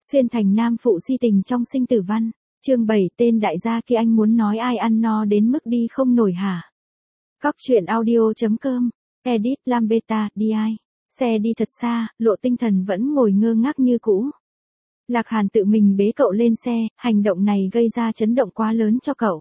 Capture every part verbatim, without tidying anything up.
Xuyên thành nam phụ si tình trong sinh tử văn. Chương bảy tên đại gia kia anh muốn nói ai ăn no đến mức đi không nổi hả? Cóc truyện audio.com. Edit Lam Beta, đi ai? Xe đi thật xa, Lộ Tinh Thần vẫn ngồi ngơ ngác như cũ. Lạc Hàn tự mình bế cậu lên xe, hành động này gây ra chấn động quá lớn cho cậu.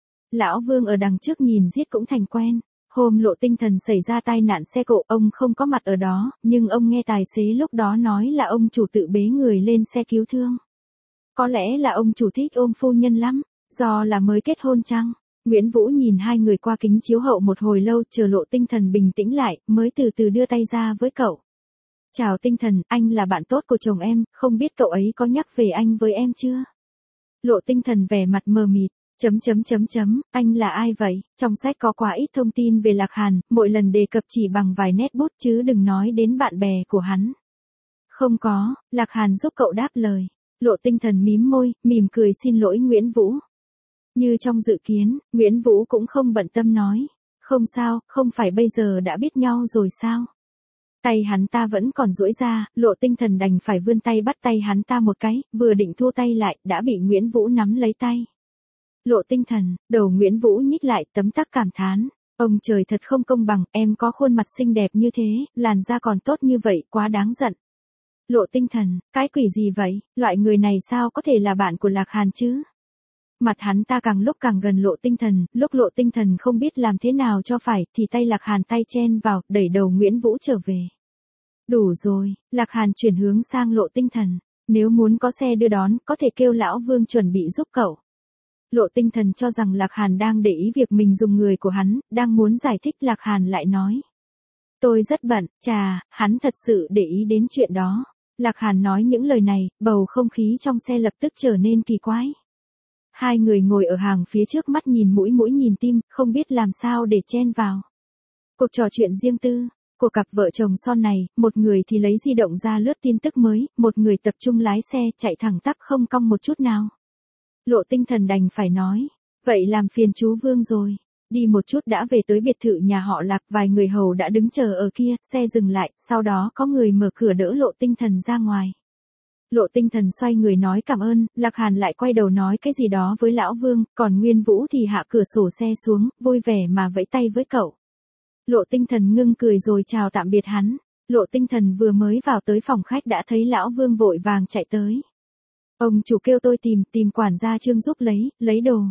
Lão Vương ở đằng trước nhìn giết cũng thành quen. Hôm Lộ Tinh Thần xảy ra tai nạn xe cộ, ông không có mặt ở đó, nhưng ông nghe tài xế lúc đó nói là ông chủ tự bế người lên xe cứu thương. Có lẽ là ông chủ thích ôm phu nhân lắm, do là mới kết hôn chăng? Nguyễn Vũ nhìn hai người qua kính chiếu hậu một hồi lâu, chờ Lộ Tinh Thần bình tĩnh lại, mới từ từ đưa tay ra với cậu. Chào Tinh Thần, anh là bạn tốt của chồng em, không biết cậu ấy có nhắc về anh với em chưa? Lộ Tinh Thần vẻ mặt mờ mịt. Chấm chấm chấm chấm, anh là ai vậy? Trong sách có quá ít thông tin về Lạc Hàn, mỗi lần đề cập chỉ bằng vài nét bút chứ đừng nói đến bạn bè của hắn. Không có, Lạc Hàn giúp cậu đáp lời. Lộ Tinh Thần mím môi, mỉm cười xin lỗi Nguyễn Vũ. Như trong dự kiến, Nguyễn Vũ cũng không bận tâm nói. Không sao, không phải bây giờ đã biết nhau rồi sao? Tay hắn ta vẫn còn duỗi ra, Lộ Tinh Thần đành phải vươn tay bắt tay hắn ta một cái, vừa định thua tay lại, đã bị Nguyễn Vũ nắm lấy tay. Lộ Tinh Thần, đầu Nguyễn Vũ nhích lại tấm tắc cảm thán. Ông trời thật không công bằng, em có khuôn mặt xinh đẹp như thế, làn da còn tốt như vậy, quá đáng giận. Lộ Tinh Thần, cái quỷ gì vậy, loại người này sao có thể là bạn của Lạc Hàn chứ? Mặt hắn ta càng lúc càng gần Lộ Tinh Thần, lúc Lộ Tinh Thần không biết làm thế nào cho phải, thì tay Lạc Hàn tay chen vào, đẩy đầu Nguyễn Vũ trở về. Đủ rồi, Lạc Hàn chuyển hướng sang Lộ Tinh Thần. Nếu muốn có xe đưa đón, có thể kêu lão Vương chuẩn bị giúp cậu. Lộ Tinh Thần cho rằng Lạc Hàn đang để ý việc mình dùng người của hắn, đang muốn giải thích, Lạc Hàn lại nói. Tôi rất bận, chà, hắn thật sự để ý đến chuyện đó. Lạc Hàn nói những lời này, bầu không khí trong xe lập tức trở nên kỳ quái. Hai người ngồi ở hàng phía trước mắt nhìn mũi mũi nhìn tim, không biết làm sao để chen vào. Cuộc trò chuyện riêng tư của cặp vợ chồng son này, một người thì lấy di động ra lướt tin tức mới, một người tập trung lái xe chạy thẳng tắp không cong một chút nào. Lộ Tinh Thần đành phải nói, vậy làm phiền chú Vương rồi. Đi một chút đã về tới biệt thự nhà họ Lạc, vài người hầu đã đứng chờ ở kia, xe dừng lại, sau đó có người mở cửa đỡ Lộ Tinh Thần ra ngoài. Lộ Tinh Thần xoay người nói cảm ơn, Lạc Hàn lại quay đầu nói cái gì đó với lão Vương, còn Nguyên Vũ thì hạ cửa sổ xe xuống, vui vẻ mà vẫy tay với cậu. Lộ Tinh Thần ngưng cười rồi chào tạm biệt hắn. Lộ Tinh Thần vừa mới vào tới phòng khách đã thấy lão Vương vội vàng chạy tới. Ông chủ kêu tôi tìm, tìm quản gia Trương giúp lấy, lấy đồ.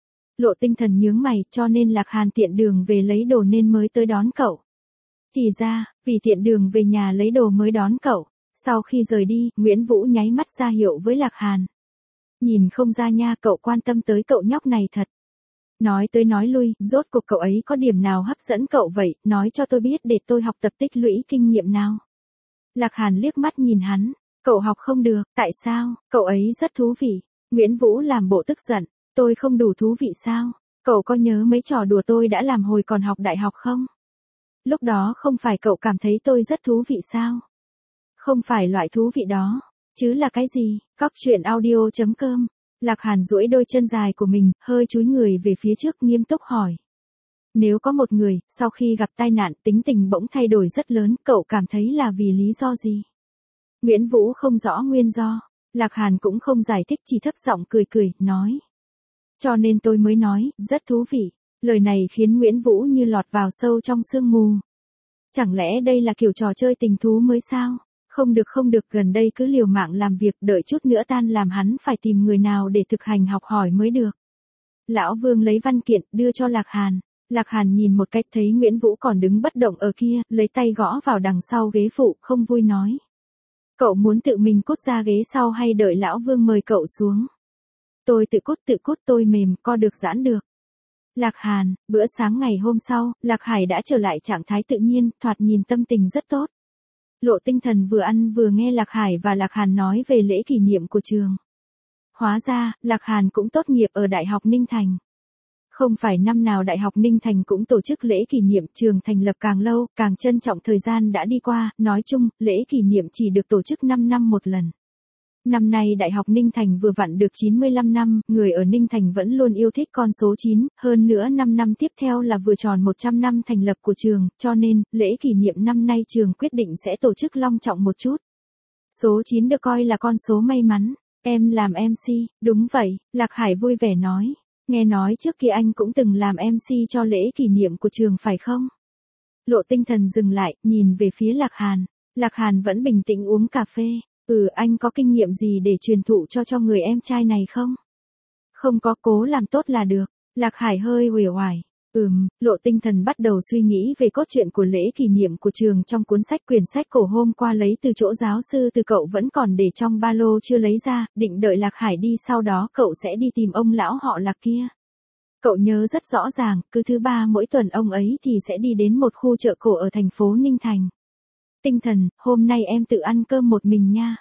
Lộ Tinh Thần nhướng mày, cho nên Lạc Hàn tiện đường về lấy đồ nên mới tới đón cậu. Thì ra, vì tiện đường về nhà lấy đồ mới đón cậu. Sau khi rời đi, Nguyễn Vũ nháy mắt ra hiệu với Lạc Hàn. Nhìn không ra nha, cậu quan tâm tới cậu nhóc này thật. Nói tới nói lui, rốt cuộc cậu ấy có điểm nào hấp dẫn cậu vậy, nói cho tôi biết để tôi học tập tích lũy kinh nghiệm nào. Lạc Hàn liếc mắt nhìn hắn. Cậu học không được, tại sao, cậu ấy rất thú vị. Nguyễn Vũ làm bộ tức giận, tôi không đủ thú vị sao? Cậu có nhớ mấy trò đùa tôi đã làm hồi còn học đại học không? Lúc đó không phải cậu cảm thấy tôi rất thú vị sao? Không phải loại thú vị đó, chứ là cái gì? Cóc truyện audio.com. Lạc Hàn duỗi đôi chân dài của mình, hơi chúi người về phía trước nghiêm túc hỏi. Nếu có một người, sau khi gặp tai nạn tính tình bỗng thay đổi rất lớn, cậu cảm thấy là vì lý do gì? Nguyễn Vũ không rõ nguyên do. Lạc Hàn cũng không giải thích, chỉ thấp giọng cười cười, nói. Cho nên tôi mới nói, rất thú vị. Lời này khiến Nguyễn Vũ như lọt vào sâu trong sương mù. Chẳng lẽ đây là kiểu trò chơi tình thú mới sao? Không được không được, gần đây cứ liều mạng làm việc, đợi chút nữa tan làm hắn phải tìm người nào để thực hành học hỏi mới được. Lão Vương lấy văn kiện, đưa cho Lạc Hàn. Lạc Hàn nhìn một cách thấy Nguyễn Vũ còn đứng bất động ở kia, lấy tay gõ vào đằng sau ghế phụ, không vui nói. Cậu muốn tự mình cút ra ghế sau hay đợi lão Vương mời cậu xuống? Tôi tự cút tự cút, tôi mềm, co được giãn được. Lạc Hàn, bữa sáng ngày hôm sau, Lạc Hải đã trở lại trạng thái tự nhiên, thoạt nhìn tâm tình rất tốt. Lộ Tinh Thần vừa ăn vừa nghe Lạc Hải và Lạc Hàn nói về lễ kỷ niệm của trường. Hóa ra, Lạc Hàn cũng tốt nghiệp ở Đại học Ninh Thành. Không phải năm nào Đại học Ninh Thành cũng tổ chức lễ kỷ niệm, trường thành lập càng lâu, càng trân trọng thời gian đã đi qua, nói chung, lễ kỷ niệm chỉ được tổ chức năm năm một lần. Năm nay Đại học Ninh Thành vừa vặn được chín mươi lăm năm, người ở Ninh Thành vẫn luôn yêu thích con số chín, hơn nữa năm năm tiếp theo là vừa tròn một trăm năm thành lập của trường, cho nên, lễ kỷ niệm năm nay trường quyết định sẽ tổ chức long trọng một chút. Số chín được coi là con số may mắn. Em làm em xê, đúng vậy, Lạc Hải vui vẻ nói. Nghe nói trước kia anh cũng từng làm em xê cho lễ kỷ niệm của trường phải không? Lộ Tinh Thần dừng lại, nhìn về phía Lạc Hàn. Lạc Hàn vẫn bình tĩnh uống cà phê. Ừ, anh có kinh nghiệm gì để truyền thụ cho cho người em trai này không? Không có, cố làm tốt là được. Lạc Hải hơi uể oải. Ừm, Lộ Tinh Thần bắt đầu suy nghĩ về cốt truyện của lễ kỷ niệm của trường trong cuốn sách quyển sách cổ hôm qua lấy từ chỗ giáo sư từ cậu vẫn còn để trong ba lô chưa lấy ra, định đợi Lạc Hải đi sau đó cậu sẽ đi tìm ông lão họ Lạc kia. Cậu nhớ rất rõ ràng, cứ thứ ba mỗi tuần ông ấy thì sẽ đi đến một khu chợ cổ ở thành phố Ninh Thành. Tinh Thần, hôm nay em tự ăn cơm một mình nha.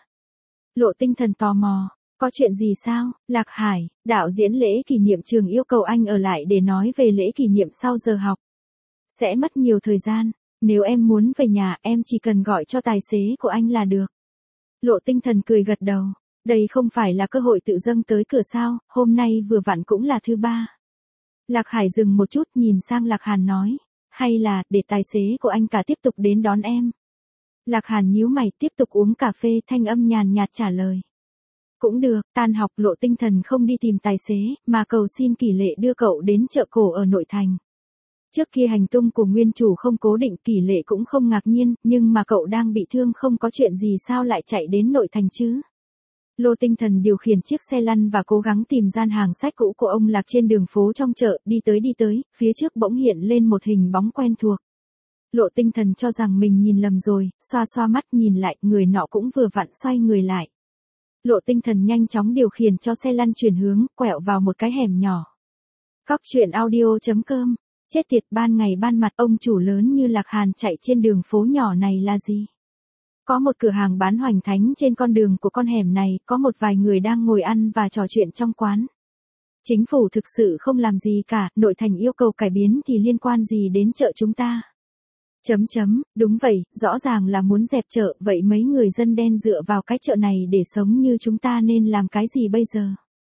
Lộ Tinh Thần tò mò. Có chuyện gì sao? Lạc Hải, đạo diễn lễ kỷ niệm trường yêu cầu anh ở lại để nói về lễ kỷ niệm sau giờ học. Sẽ mất nhiều thời gian. Nếu em muốn về nhà em chỉ cần gọi cho tài xế của anh là được. Lộ Tinh Thần cười gật đầu. Đây không phải là cơ hội tự dâng tới cửa sao, hôm nay vừa vặn cũng là thứ ba. Lạc Hải dừng một chút nhìn sang Lạc Hàn nói. Hay là để tài xế của anh cả tiếp tục đến đón em. Lạc Hàn nhíu mày tiếp tục uống cà phê thanh âm nhàn nhạt trả lời. Cũng được, tan học Lộ Tinh Thần không đi tìm tài xế, mà cầu xin Kỷ Lệ đưa cậu đến chợ cổ ở nội thành. Trước kia hành tung của nguyên chủ không cố định Kỷ Lệ cũng không ngạc nhiên, nhưng mà cậu đang bị thương không có chuyện gì sao lại chạy đến nội thành chứ. Lộ Tinh Thần điều khiển chiếc xe lăn và cố gắng tìm gian hàng sách cũ của ông Lạc trên đường phố trong chợ, đi tới đi tới, phía trước bỗng hiện lên một hình bóng quen thuộc. Lộ Tinh Thần cho rằng mình nhìn lầm rồi, xoa xoa mắt nhìn lại, người nọ cũng vừa vặn xoay người lại. Lộ Tinh Thần nhanh chóng điều khiển cho xe lăn chuyển hướng, quẹo vào một cái hẻm nhỏ. Cóc truyện audio chấm com. Chết tiệt, ban ngày ban mặt ông chủ lớn như Lạc Hàn chạy trên đường phố nhỏ này là gì? Có một cửa hàng bán hoành thánh trên con đường của con hẻm này, có một vài người đang ngồi ăn và trò chuyện trong quán. Chính phủ thực sự không làm gì cả, nội thành yêu cầu cải biến thì liên quan gì đến chợ chúng ta? Chấm chấm, đúng vậy, rõ ràng là muốn dẹp chợ, vậy mấy người dân đen dựa vào cái chợ này để sống như chúng ta nên làm cái gì bây giờ?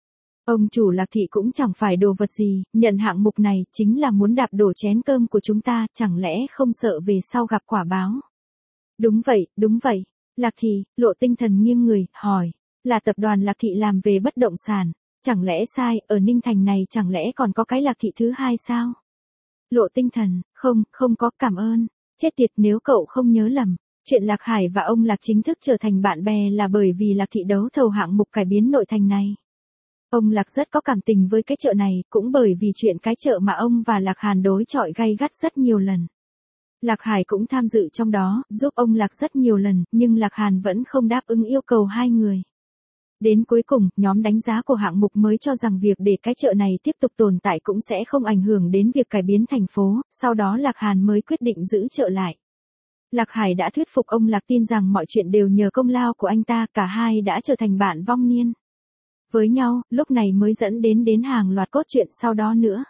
Ông chủ Lạc Thị cũng chẳng phải đồ vật gì, nhận hạng mục này chính là muốn đạp đổ chén cơm của chúng ta, chẳng lẽ không sợ về sau gặp quả báo? Đúng vậy, đúng vậy. Lạc Thị, Lộ Tinh Thần nghiêng người, hỏi, là tập đoàn Lạc Thị làm về bất động sản, chẳng lẽ sai, ở Ninh Thành này chẳng lẽ còn có cái Lạc Thị thứ hai sao? Lộ Tinh Thần, không, không có, cảm ơn. Chết tiệt, nếu cậu không nhớ lầm, chuyện Lạc Hải và ông Lạc chính thức trở thành bạn bè là bởi vì Lạc Thị đấu thầu hạng mục cải biến nội thành này. Ông Lạc rất có cảm tình với cái chợ này, cũng bởi vì chuyện cái chợ mà ông và Lạc Hàn đối chọi gay gắt rất nhiều lần. Lạc Hải cũng tham dự trong đó, giúp ông Lạc rất nhiều lần, nhưng Lạc Hàn vẫn không đáp ứng yêu cầu hai người. Đến cuối cùng, nhóm đánh giá của hạng mục mới cho rằng việc để cái chợ này tiếp tục tồn tại cũng sẽ không ảnh hưởng đến việc cải biến thành phố, sau đó Lạc Hàn mới quyết định giữ chợ lại. Lạc Hải đã thuyết phục ông Lạc tin rằng mọi chuyện đều nhờ công lao của anh ta, cả hai đã trở thành bạn vong niên với nhau, lúc này mới dẫn đến đến hàng loạt cốt truyện sau đó nữa.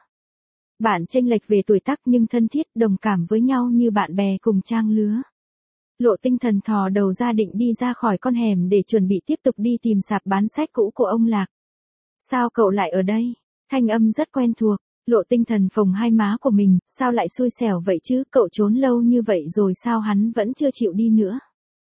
Bạn chênh lệch về tuổi tác nhưng thân thiết, đồng cảm với nhau như bạn bè cùng trang lứa. Lộ Tinh Thần thò đầu ra định đi ra khỏi con hẻm để chuẩn bị tiếp tục đi tìm sạp bán sách cũ của ông Lạc. Sao cậu lại ở đây? Thanh âm rất quen thuộc. Lộ Tinh Thần phồng hai má của mình, sao lại xui xẻo vậy chứ, cậu trốn lâu như vậy rồi sao hắn vẫn chưa chịu đi nữa?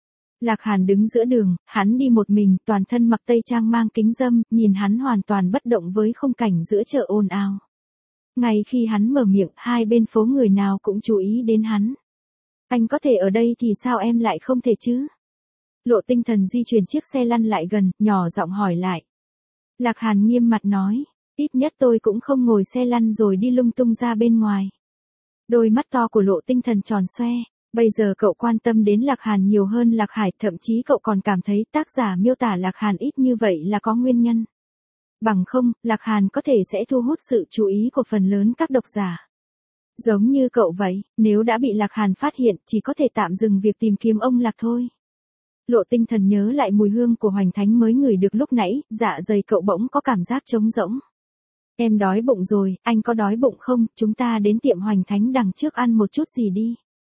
Lạc Hàn đứng giữa đường, hắn đi một mình, toàn thân mặc tây trang mang kính râm, nhìn hắn hoàn toàn bất động với khung cảnh giữa chợ ồn ào. Ngay khi hắn mở miệng, hai bên phố người nào cũng chú ý đến hắn. Anh có thể ở đây thì sao em lại không thể chứ? Lộ Tinh Thần di chuyển chiếc xe lăn lại gần, nhỏ giọng hỏi lại. Lạc Hàn nghiêm mặt nói, ít nhất tôi cũng không ngồi xe lăn rồi đi lung tung ra bên ngoài. Đôi mắt to của Lộ Tinh Thần tròn xoe, bây giờ cậu quan tâm đến Lạc Hàn nhiều hơn Lạc Hải, thậm chí cậu còn cảm thấy tác giả miêu tả Lạc Hàn ít như vậy là có nguyên nhân. Bằng không, Lạc Hàn có thể sẽ thu hút sự chú ý của phần lớn các độc giả. Giống như cậu vậy, nếu đã bị Lạc Hàn phát hiện, chỉ có thể tạm dừng việc tìm kiếm ông Lạc thôi. Lộ Tinh Thần nhớ lại mùi hương của hoành thánh mới ngửi được lúc nãy, dạ dày cậu bỗng có cảm giác trống rỗng. Em đói bụng rồi, anh có đói bụng không, chúng ta đến tiệm hoành thánh đằng trước ăn một chút gì đi.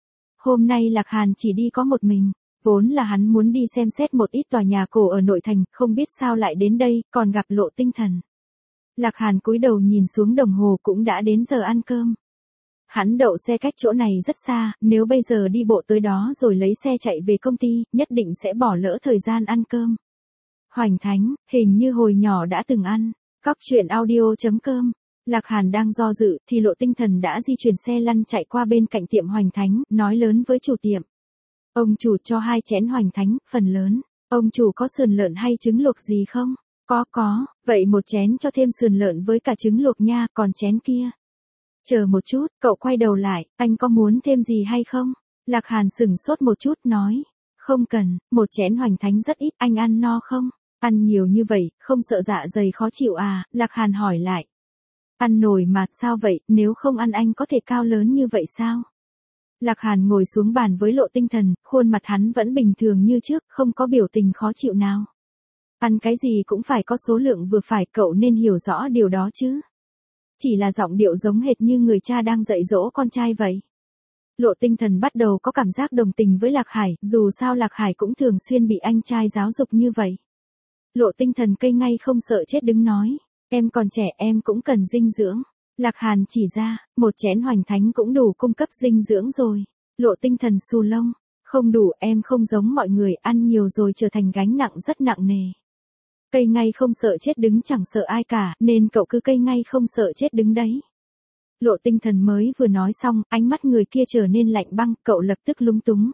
Hôm nay Lạc Hàn chỉ đi có một mình, vốn là hắn muốn đi xem xét một ít tòa nhà cổ ở nội thành, không biết sao lại đến đây, còn gặp Lộ Tinh Thần. Lạc Hàn cúi đầu nhìn xuống đồng hồ cũng đã đến giờ ăn cơm. Hắn đậu xe cách chỗ này rất xa, nếu bây giờ đi bộ tới đó rồi lấy xe chạy về công ty, nhất định sẽ bỏ lỡ thời gian ăn cơm. Hoành Thánh, hình như hồi nhỏ đã từng ăn. Cóc truyện audio.com. Lạc Hàn đang do dự, thì Lộ Tinh Thần đã di chuyển xe lăn chạy qua bên cạnh tiệm Hoành Thánh, nói lớn với chủ tiệm. Ông chủ cho hai chén Hoành Thánh, phần lớn. Ông chủ có sườn lợn hay trứng luộc gì không? Có có, vậy một chén cho thêm sườn lợn với cả trứng luộc nha, còn chén kia. Chờ một chút, cậu quay đầu lại, anh có muốn thêm gì hay không? Lạc Hàn sửng sốt một chút nói. Không cần, một chén Hoành Thánh rất ít, anh ăn no không? Ăn nhiều như vậy, không sợ dạ dày khó chịu à? Lạc Hàn hỏi lại. Ăn nổi mà, sao vậy, nếu không ăn anh có thể cao lớn như vậy sao? Lạc Hàn ngồi xuống bàn với Lộ Tinh Thần, khuôn mặt hắn vẫn bình thường như trước, không có biểu tình khó chịu nào. Ăn cái gì cũng phải có số lượng vừa phải, cậu nên hiểu rõ điều đó chứ. Chỉ là giọng điệu giống hệt như người cha đang dạy dỗ con trai vậy. Lộ Tinh Thần bắt đầu có cảm giác đồng tình với Lạc Hải, dù sao Lạc Hải cũng thường xuyên bị anh trai giáo dục như vậy. Lộ Tinh Thần cây ngay không sợ chết đứng nói, em còn trẻ em cũng cần dinh dưỡng. Lạc Hàn chỉ ra, một chén Hoành Thánh cũng đủ cung cấp dinh dưỡng rồi. Lộ Tinh Thần xù lông, không đủ, em không giống mọi người, ăn nhiều rồi trở thành gánh nặng rất nặng nề. Cây ngay không sợ chết đứng chẳng sợ ai cả, nên cậu cứ cây ngay không sợ chết đứng đấy. Lộ Tinh Thần mới vừa nói xong, ánh mắt người kia trở nên lạnh băng, cậu lập tức lúng túng.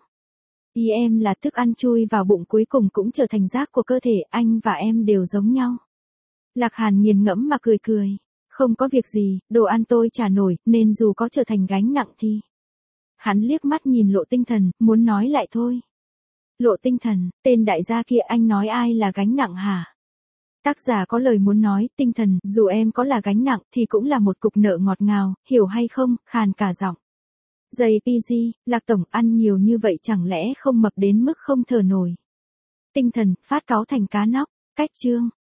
Ý em là thức ăn chui vào bụng cuối cùng cũng trở thành rác của cơ thể, anh và em đều giống nhau. Lạc Hàn nghiền ngẫm mà cười cười. Không có việc gì, đồ ăn tôi trả nổi, nên dù có trở thành gánh nặng thì... Hắn liếc mắt nhìn Lộ Tinh Thần, muốn nói lại thôi. Lộ Tinh Thần, tên đại gia kia anh nói ai là gánh nặng hả? Tác giả có lời muốn nói, Tinh Thần, dù em có là gánh nặng thì cũng là một cục nợ ngọt ngào, hiểu hay không, khàn cả giọng. Dày pê giê, Lạc Tổng ăn nhiều như vậy chẳng lẽ không mập đến mức không thở nổi. Tinh Thần, phát cáu thành cá nóc, cách chương.